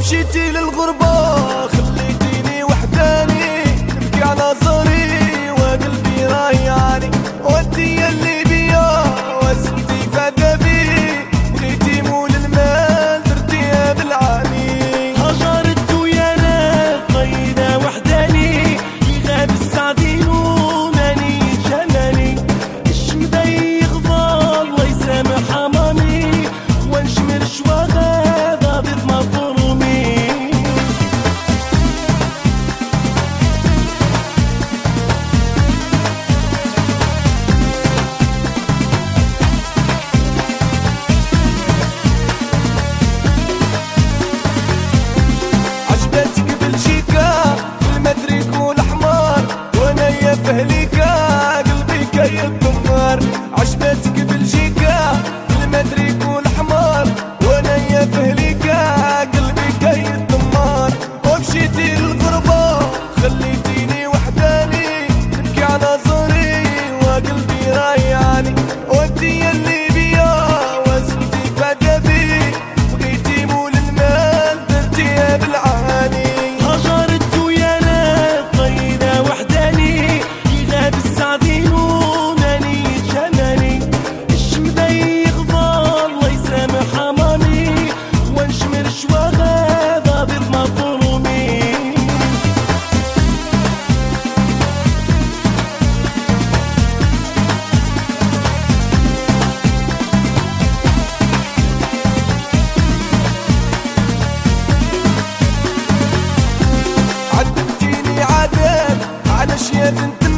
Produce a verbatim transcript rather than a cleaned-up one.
ومشيتي للغربة خليتيني وحداني نبكي على زهري وقلبي رايعني ودي اللي بيا وزنتي فذبي بغيتي مول المال درتيها بالعاني هجرت ويا انا قيدة وحداني يغاب السعدين وماني جمالي الشمدة يغضى الله يسامح امامي ونشمر شواغا ضد مفرومي عجبتك بالشيكا المدريك والاحمر وانا يا فهليكا قلبي كي الدمار عجبتك بالشيكا المدريك والاحمر وانا يا فهليكا قلبي كي الدمار ومشيتي للغربة خليتيني وحداني نبكي على زهري وقلبي رايعني ودي اللي بيا وزنتي فدبي بغيتي مول المال درتيها بالعاني هجرت ويا انا قيدة وحداني يغاب السعدين وماني جمالي الشمدة يغضى الله يسامح امامي ونشمر شواغا ضابط مفرومي عذبتيني عذاب على شيا بنت